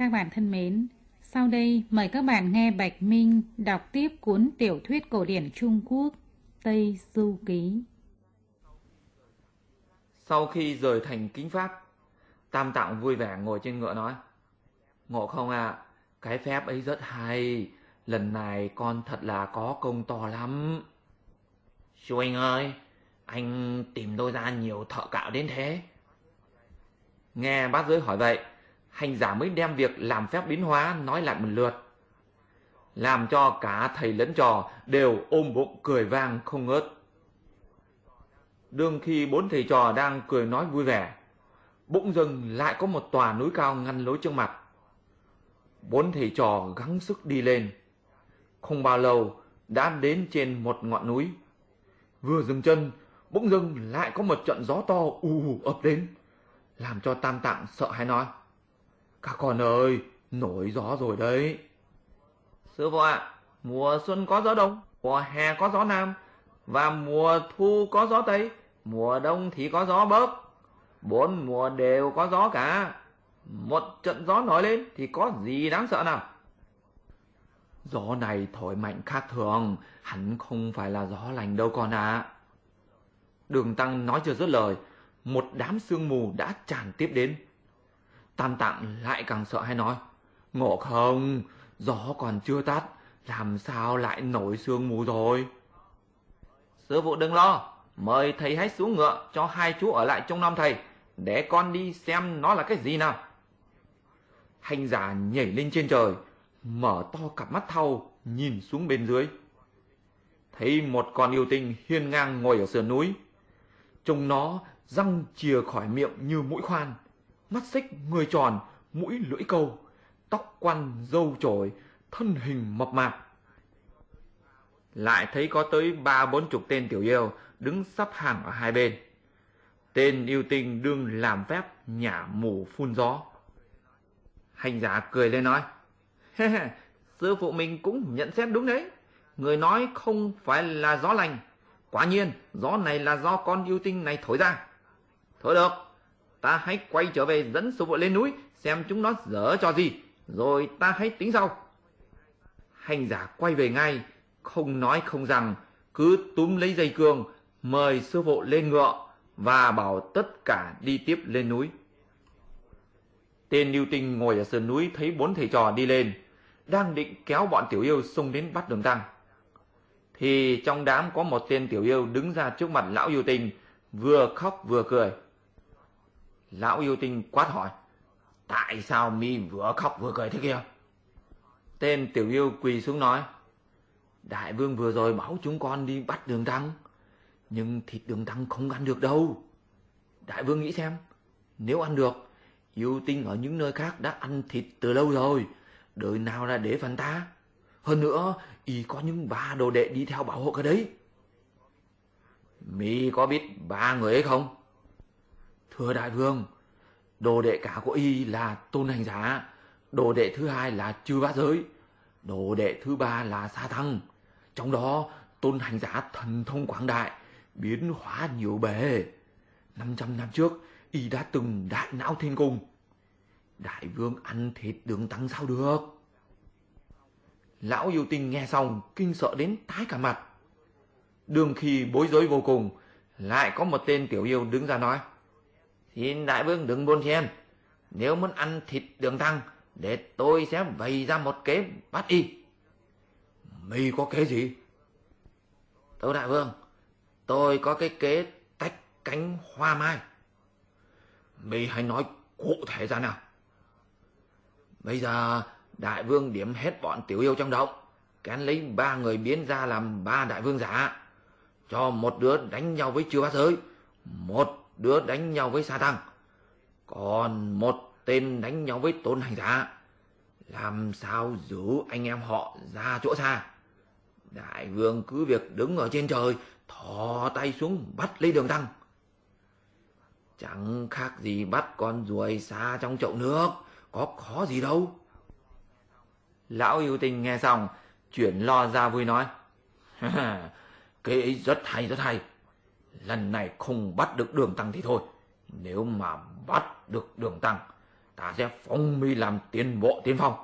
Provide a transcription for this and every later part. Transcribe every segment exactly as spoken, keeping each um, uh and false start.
Các bạn thân mến, sau đây mời các bạn nghe Bạch Minh đọc tiếp cuốn tiểu thuyết cổ điển Trung Quốc Tây Du Ký. Sau khi rời thành Kính Pháp, Tam Tạng vui vẻ ngồi trên ngựa nói: Ngộ Không ạ, à, cái phép ấy rất hay, lần này con thật là có công to lắm. Sư huynh ơi, anh tìm tôi ra nhiều thợ cạo đến thế? Nghe bát giới hỏi vậy, hành giả mới đem việc làm phép biến hóa nói lại một lượt, làm cho cả thầy lẫn trò đều ôm bụng cười vang không ngớt. Đương khi bốn thầy trò đang cười nói vui vẻ, bỗng dưng lại có một tòa núi cao ngăn lối trước mặt. Bốn thầy trò gắng sức đi lên, không bao lâu đã đến trên một ngọn núi. Vừa dừng chân, bỗng dưng lại có một trận gió to ù ù ập đến, làm cho Tam Tạng sợ hãi nói: Các con ơi, nổi gió rồi đấy. Sư phụ ạ, mùa xuân có gió đông, mùa hè có gió nam, và mùa thu có gió tây, mùa đông thì có gió bấc. Bốn mùa đều có gió cả. Một trận gió nổi lên thì có gì đáng sợ nào? Gió này thổi mạnh khác thường, hẳn không phải là gió lành đâu con ạ. À. Đường Tăng nói chưa dứt lời, một đám sương mù đã tràn tiếp đến. Tam Tạng lại càng sợ hay nói: Ngộ Không, gió còn chưa tắt, làm sao lại nổi sương mù rồi? Sư phụ đừng lo, mời thầy hãy xuống ngựa cho hai chú ở lại trông nom thầy, để con đi xem nó là cái gì nào. Hành giả nhảy lên trên trời, mở to cặp mắt thau nhìn xuống bên dưới, thấy một con yêu tinh hiên ngang ngồi ở sườn núi. Trông nó răng chìa khỏi miệng như mũi khoan, mắt xích người tròn, mũi lưỡi câu, tóc quăn râu chổi, thân hình mập mạp. Lại thấy có tới ba bốn chục tên tiểu yêu đứng sắp hàng ở hai bên. Tên yêu tinh đương làm phép nhả mù phun gió. Hành giả cười lên nói: Sư phụ mình cũng nhận xét đúng đấy. Người nói không phải là gió lành. Quả nhiên gió này là do con yêu tinh này thổi ra. Thôi được, ta hãy quay trở về dẫn sư phụ lên núi, xem chúng nó dở trò gì, rồi ta hãy tính sau. Hành giả quay về ngay, không nói không rằng, cứ túm lấy dây cương, mời sư phụ lên ngựa và bảo tất cả đi tiếp lên núi. Tên yêu tinh ngồi ở sườn núi thấy bốn thầy trò đi lên, đang định kéo bọn tiểu yêu xông đến bắt Đường Tăng, thì trong đám có một tên tiểu yêu đứng ra trước mặt lão yêu tinh, vừa khóc vừa cười. Lão yêu tinh quát hỏi: Tại sao mi vừa khóc vừa cười thế kia? Tên tiểu yêu quỳ xuống nói: Đại vương vừa rồi bảo chúng con đi bắt Đường Tăng, nhưng thịt Đường Tăng không ăn được đâu. Đại vương nghĩ xem, nếu ăn được, yêu tinh ở những nơi khác đã ăn thịt từ lâu rồi, đời nào là để phần ta. Hơn nữa, y có những ba đồ đệ đi theo bảo hộ cái đấy. Mi có biết ba người ấy không? Thưa đại vương, đồ đệ cả của y là Tôn Hành Giả, đồ đệ thứ hai là Chư Bát Giới, đồ đệ thứ ba là Sa Tăng. Trong đó Tôn Hành Giả thần thông quảng đại, biến hóa nhiều bề. Năm trăm năm trước, y đã từng đại não thiên cung. Đại vương ăn thịt Đường Tăng sao được? Lão yêu tinh nghe xong kinh sợ đến tái cả mặt. Đương khi bối rối vô cùng, lại có một tên tiểu yêu đứng ra nói: Xin đại vương đừng buồn phiền, nếu muốn ăn thịt Đường Tăng, để tôi sẽ bày ra một kế bắt y. Mi có kế gì? Tâu đại vương, tôi có cái kế tách cánh hoa mai. Mi hãy nói cụ thể ra nào. Bây giờ đại vương điểm hết bọn tiểu yêu trong động, kén lấy ba người biến ra làm ba đại vương giả, cho một đứa đánh nhau với Chư Bát Giới, một đứa đánh nhau với Sa Tăng, còn một tên đánh nhau với Tôn Hành Giả. Làm sao giữ anh em họ ra chỗ xa. Đại vương cứ việc đứng ở trên trời, thò tay xuống bắt lấy Đường Tăng. Chẳng khác gì bắt con ruồi xa trong chậu nước, có khó gì đâu. Lão yêu tinh nghe xong, chuyển lo ra vui nói: Kế ấy rất hay rất hay. Lần này không bắt được Đường Tăng thì thôi, nếu mà bắt được Đường Tăng, ta sẽ phong mi làm tiền bộ tiên phong.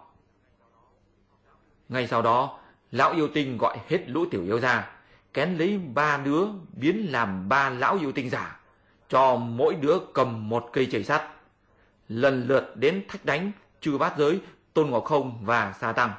Ngay sau đó, lão yêu tinh gọi hết lũ tiểu yêu ra, kén lấy ba đứa biến làm ba lão yêu tinh giả, cho mỗi đứa cầm một cây chày sắt, lần lượt đến thách đánh Chư Bát Giới, Tôn Ngộ Không và Sa Tăng.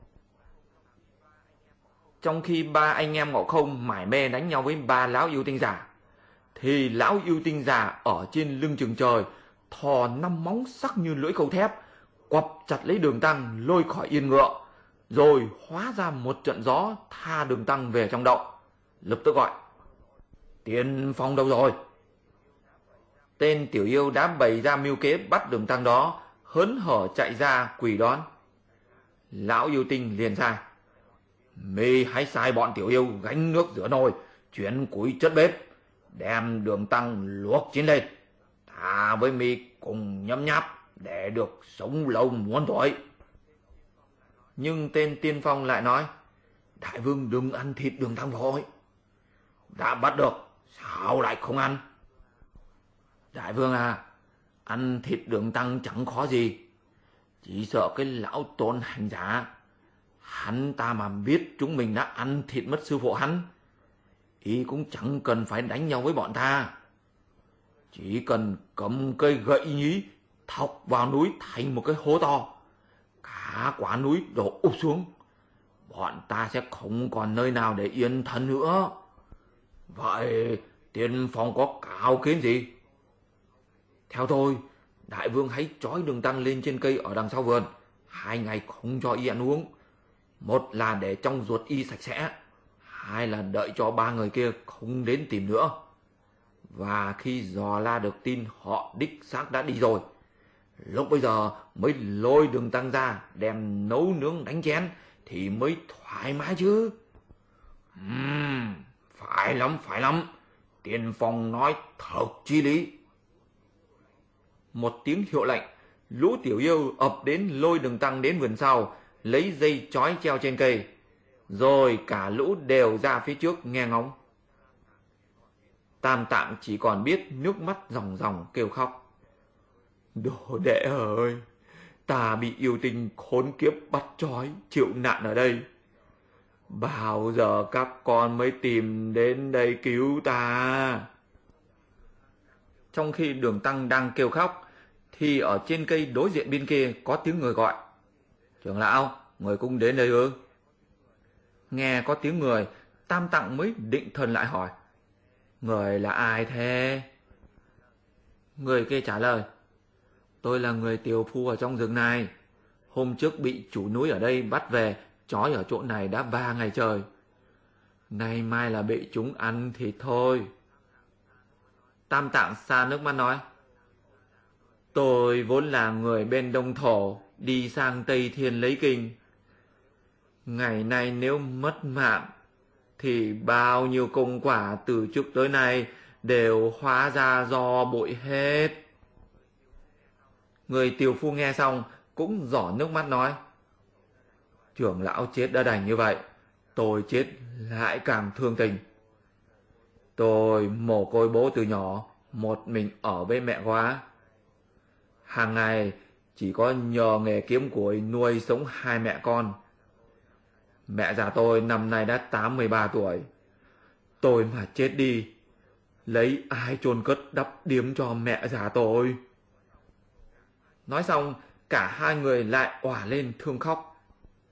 Trong khi ba anh em Ngộ Không mải mê đánh nhau với ba lão yêu tinh giả, thì lão yêu tinh giả ở trên lưng chừng trời thò năm móng sắc như lưỡi câu thép, quặp chặt lấy Đường Tăng lôi khỏi yên ngựa, rồi hóa ra một trận gió tha Đường Tăng về trong động, lập tức gọi: Tiên phong đâu rồi? Tên tiểu yêu đã bày ra mưu kế bắt Đường Tăng đó hớn hở chạy ra quỳ đón. Lão yêu tinh liền ra: Mi hãy sai bọn tiểu yêu gánh nước rửa nồi, chuyển củi chất bếp, đem Đường Tăng luộc chín lên, ta với mi cùng nhấm nháp để được sống lâu muôn tuổi. Nhưng tên tiên phong lại nói: Đại vương đừng ăn thịt Đường Tăng vội, đã bắt được sao lại không ăn? Đại vương à, ăn thịt Đường Tăng chẳng khó gì, chỉ sợ cái lão Tôn hành giả, hắn ta mà biết chúng mình đã ăn thịt mất sư phụ hắn, ý cũng chẳng cần phải đánh nhau với bọn ta, chỉ cần cầm cây gậy nhí thọc vào núi thành một cái hố to, cả quả núi đổ ụp xuống, bọn ta sẽ không còn nơi nào để yên thân nữa. Vậy tiên phong có cao kiến gì? Theo tôi, đại vương hãy trói Đường Tăng lên trên cây ở đằng sau vườn, hai ngày không cho y ăn uống. Một là để trong ruột y sạch sẽ, hai là đợi cho ba người kia không đến tìm nữa. Và khi dò la được tin họ đích xác đã đi rồi, lúc bây giờ mới lôi Đường Tăng ra đem nấu nướng đánh chén thì mới thoải mái chứ. Ừm, phải lắm, phải lắm. Tiên phong nói thật chi lý. Một tiếng hiệu lệnh, lũ tiểu yêu ập đến lôi Đường Tăng đến vườn sau, lấy dây trói treo trên cây, rồi cả lũ đều ra phía trước nghe ngóng. Tam Tạng chỉ còn biết nước mắt ròng ròng kêu khóc: Đồ đệ ơi, ta bị yêu tinh khốn kiếp bắt trói chịu nạn ở đây, bao giờ các con mới tìm đến đây cứu ta? Trong khi Đường Tăng đang kêu khóc, thì ở trên cây đối diện bên kia có tiếng người gọi: Trưởng lão, người cũng đến đây ư? Nghe có tiếng người, Tam Tạng mới định thần lại hỏi: Người là ai thế? Người kia trả lời: Tôi là người tiều phu ở trong rừng này, hôm trước bị chủ núi ở đây bắt về, trói ở chỗ này đã ba ngày trời, nay mai là bị chúng ăn thì thôi. Tam Tạng xa nước mắt nói: Tôi vốn là người bên Đông Thổ, đi sang Tây Thiên lấy kinh. Ngày nay nếu mất mạng, thì bao nhiêu công quả từ trước tới nay đều hóa ra do bụi hết. Người tiều phu nghe xong cũng giỏ nước mắt nói: Trưởng lão chết đã đành như vậy, tôi chết lại càng thương tình. Tôi mồ côi bố từ nhỏ, một mình ở với mẹ quá. Hàng ngày chỉ có nhờ nghề kiếm củi nuôi sống hai mẹ con. Mẹ già tôi năm nay đã tám mươi ba tuổi. Tôi mà chết đi, lấy ai chôn cất đắp điếm cho mẹ già tôi? Nói xong, cả hai người lại òa lên thương khóc.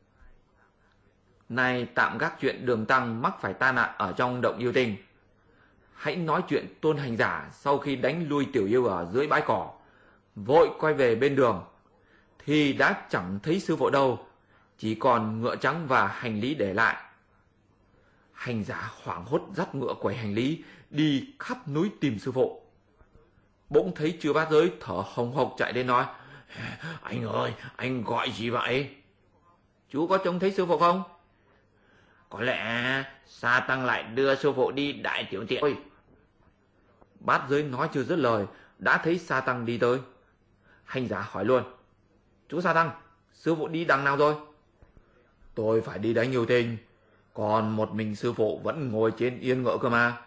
Nay tạm gác chuyện Đường Tăng mắc phải tai nạn ở trong động yêu tinh. Hãy nói chuyện Tôn hành giả sau khi đánh lui tiểu yêu ở dưới bãi cỏ, vội quay về bên đường, thì đã chẳng thấy sư phụ đâu, chỉ còn ngựa trắng và hành lý để lại. Hành giả hoảng hốt dắt ngựa quẩy hành lý đi khắp núi tìm sư phụ. Bỗng thấy Chư Bát Giới thở hồng hộc chạy đến nói: Anh ơi, anh gọi gì vậy? Chú có trông thấy sư phụ không? Có lẽ Sa Tăng lại đưa sư phụ đi đại tiểu tiện. Bát Giới nói chưa dứt lời, đã thấy Sa Tăng đi tới. Hành giả hỏi luôn: Chú Sa Tăng, sư phụ đi đằng nào rồi? Tôi phải đi đánh yêu tinh, còn một mình sư phụ vẫn ngồi trên yên ngựa cơ mà.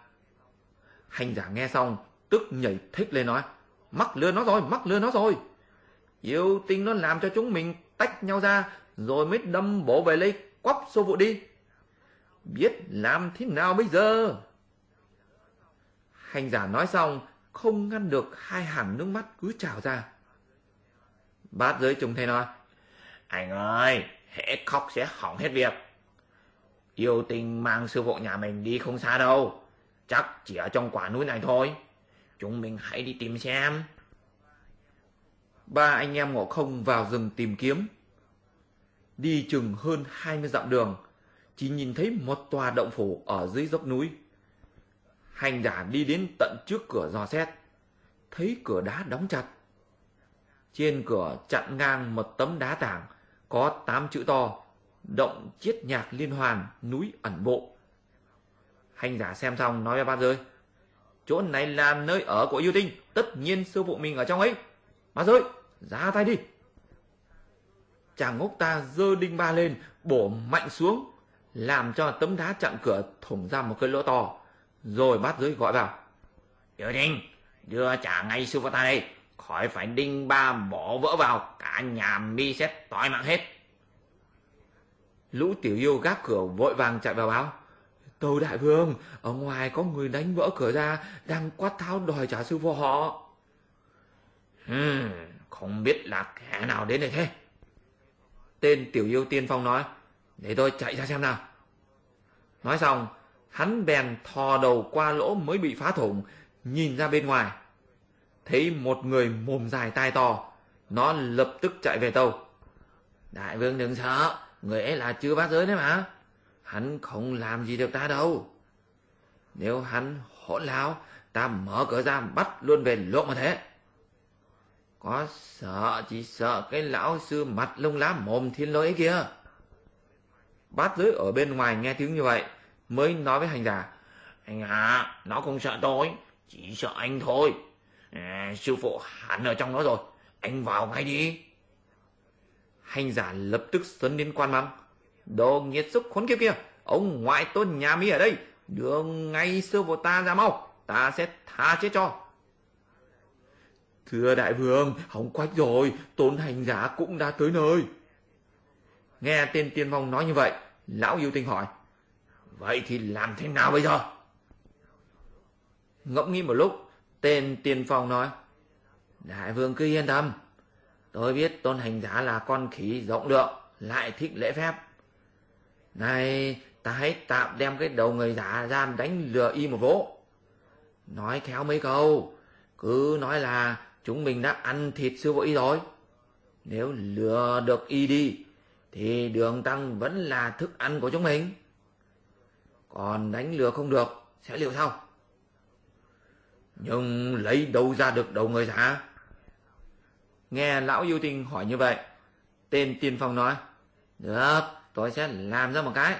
Hành giả nghe xong tức nhảy thích lên nói: Mắc lừa nó rồi, mắc lừa nó rồi. Yêu tinh nó làm cho chúng mình tách nhau ra, rồi mới đâm bổ về lấy quắp sư phụ đi. Biết làm thế nào bây giờ? Hành giả nói xong, không ngăn được hai hàng nước mắt cứ trào ra. Bát giới trùng thầy nói, anh ơi, hễ khóc sẽ hỏng hết việc. Yêu tinh mang sư phụ nhà mình đi không xa đâu, chắc chỉ ở trong quả núi này thôi. Chúng mình hãy đi tìm xem. Ba anh em Ngộ Không vào rừng tìm kiếm. Đi chừng hơn hai mươi dặm đường, chỉ nhìn thấy một tòa động phủ ở dưới dốc núi. Hành giả đi đến tận trước cửa dò xét, thấy cửa đá đóng chặt. Trên cửa chặn ngang một tấm đá tảng, có tám chữ to: Động Chiết Nhạc Liên Hoàn, núi ẩn bộ. Hành giả xem xong nói với Bát Giới, chỗ này là nơi ở của yêu tinh, tất nhiên sư phụ mình ở trong ấy. Bát Giới, ra tay đi. Chàng ngốc ta giơ đinh ba lên, bổ mạnh xuống, làm cho tấm đá chặn cửa thủng ra một cái lỗ to. Rồi Bát Giới gọi vào, yêu tinh, đưa trả ngay sư phụ ta đây, khỏi phải đinh ba bỏ vỡ vào, cả nhà mi xét toi mạng hết. Lũ tiểu yêu gác cửa vội vàng chạy vào báo, tâu đại vương, ở ngoài có người đánh vỡ cửa ra, đang quát tháo đòi trả sư phụ họ. Hmm, không biết là kẻ nào đến đây thế. Tên tiểu yêu tiên phong nói, để tôi chạy ra xem nào. Nói xong, hắn bèn thò đầu qua lỗ mới bị phá thủng, nhìn ra bên ngoài, thấy một người mồm dài tai to. Nó lập tức chạy về tâu, đại vương đừng sợ, người ấy là Chư Bát Giới đấy mà, hắn không làm gì được ta đâu. Nếu hắn hỗn láo, ta mở cửa ra bắt luôn về luộc mà thế. Có sợ chỉ sợ cái lão sư mặt lông lá mồm thiên lôi ấy kia. Bát Giới ở bên ngoài nghe tiếng như vậy, mới nói với hành giả, anh à, nó không sợ tôi, chỉ sợ anh thôi. À, sư phụ hẳn ở trong đó rồi, anh vào ngay đi. Hành giả lập tức sấn đến quan mắng, đồ nghiệt xúc khốn kiếp kia, ông ngoại tôn nhà mi ở đây, đưa ngay sư phụ ta ra mau, ta sẽ tha chết cho. Thưa đại vương, hỏng quách rồi, tôn hành giả cũng đã tới nơi. Nghe tên tiên phong nói như vậy, lão yêu tinh hỏi, vậy thì làm thế nào bây giờ? Ngẫm nghĩ một lúc, tên tiên phong nói, đại vương cứ yên tâm, tôi biết tôn hành giả là con khỉ rộng lượng, lại thích lễ phép. Này, ta hãy tạm đem cái đầu người giả ra đánh lừa y một vố. Nói khéo mấy câu, cứ nói là chúng mình đã ăn thịt sư phụ y rồi. Nếu lừa được y đi, thì đường tăng vẫn là thức ăn của chúng mình. Còn đánh lừa không được, sẽ liệu sao? Nhưng lấy đâu ra được đầu người giả? Nghe lão yêu tinh hỏi như vậy, tên tiên phong nói, được, tôi sẽ làm ra một cái.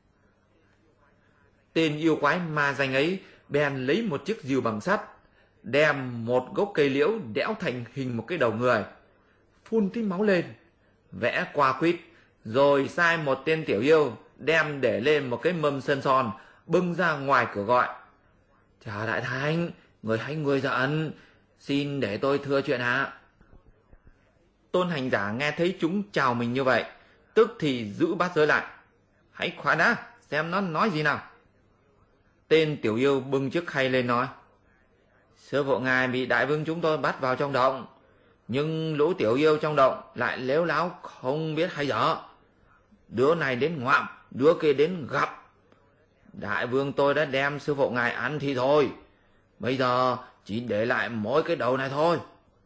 Tên yêu quái ma danh ấy bèn lấy một chiếc rìu bằng sắt, đem một gốc cây liễu đẽo thành hình một cái đầu người, phun tí máu lên, vẽ qua quýt, rồi sai một tên tiểu yêu đem để lên một cái mâm sơn son, bưng ra ngoài cửa gọi, chào đại thánh, người hãy nguôi giận, xin để tôi thưa chuyện ạ. Tôn hành giả nghe thấy chúng chào mình như vậy, tức thì giữ Bát Giới lại, hãy khoan đã, xem nó nói gì nào. Tên tiểu yêu bưng chiếc khay lên nói, sư phụ ngài bị đại vương chúng tôi bắt vào trong động, nhưng lũ tiểu yêu trong động lại lếu láo không biết hay dở, đứa này đến ngoạm, đứa kia đến gặp. Đại vương tôi đã đem sư phụ ngài ăn thì thôi, bây giờ chỉ để lại mỗi cái đầu này thôi.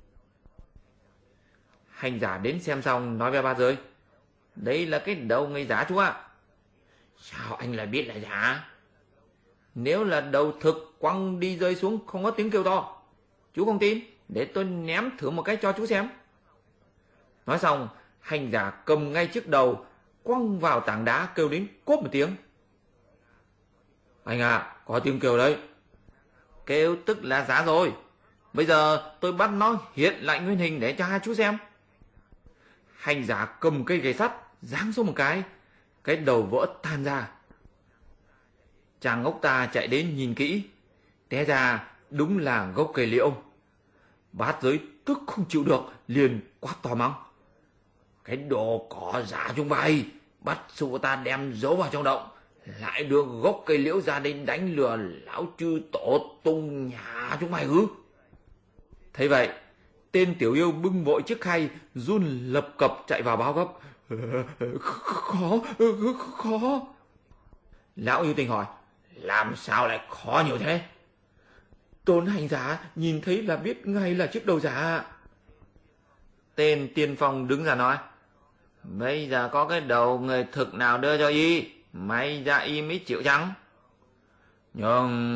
Hành giả đến xem xong nói với Bát Giới, đây là cái đầu người giả chú ạ. Sao anh lại biết là giả? Nếu là đầu thực quăng đi rơi xuống không có tiếng kêu to, chú không tin, để tôi ném thử một cái cho chú xem. Nói xong, hành giả cầm ngay chiếc đầu quăng vào tảng đá, kêu đến cốp một tiếng. Anh à, có tiếng kêu đấy. Kêu tức là giả rồi. Bây giờ tôi bắt nó hiện lại nguyên hình để cho hai chú xem. Hành giả cầm cây gậy sắt giáng xuống một cái, cái đầu vỡ tan ra. Chàng ngốc ta chạy đến nhìn kỹ, té ra đúng là gốc cây liễu. Bát Giới tức không chịu được, liền quát to mắng: cái đồ cỏ giả chúng bay, bắt sư ta đem giấu vào trong động, lại đưa gốc cây liễu ra đây đánh lừa lão chư tổ tung nhà chúng mày ư? Thấy vậy, tên tiểu yêu bưng vội chiếc khay, run lập cập chạy vào báo gấp: khó, khó. Lão yêu tinh hỏi: làm sao lại khó nhiều thế? Tôn hành giả nhìn thấy là biết ngay là chiếc đầu giả. Tên tiên phong đứng ra nói: bây giờ có cái đầu người thực nào đưa cho y, may ra y mới chịu chăng? Nhưng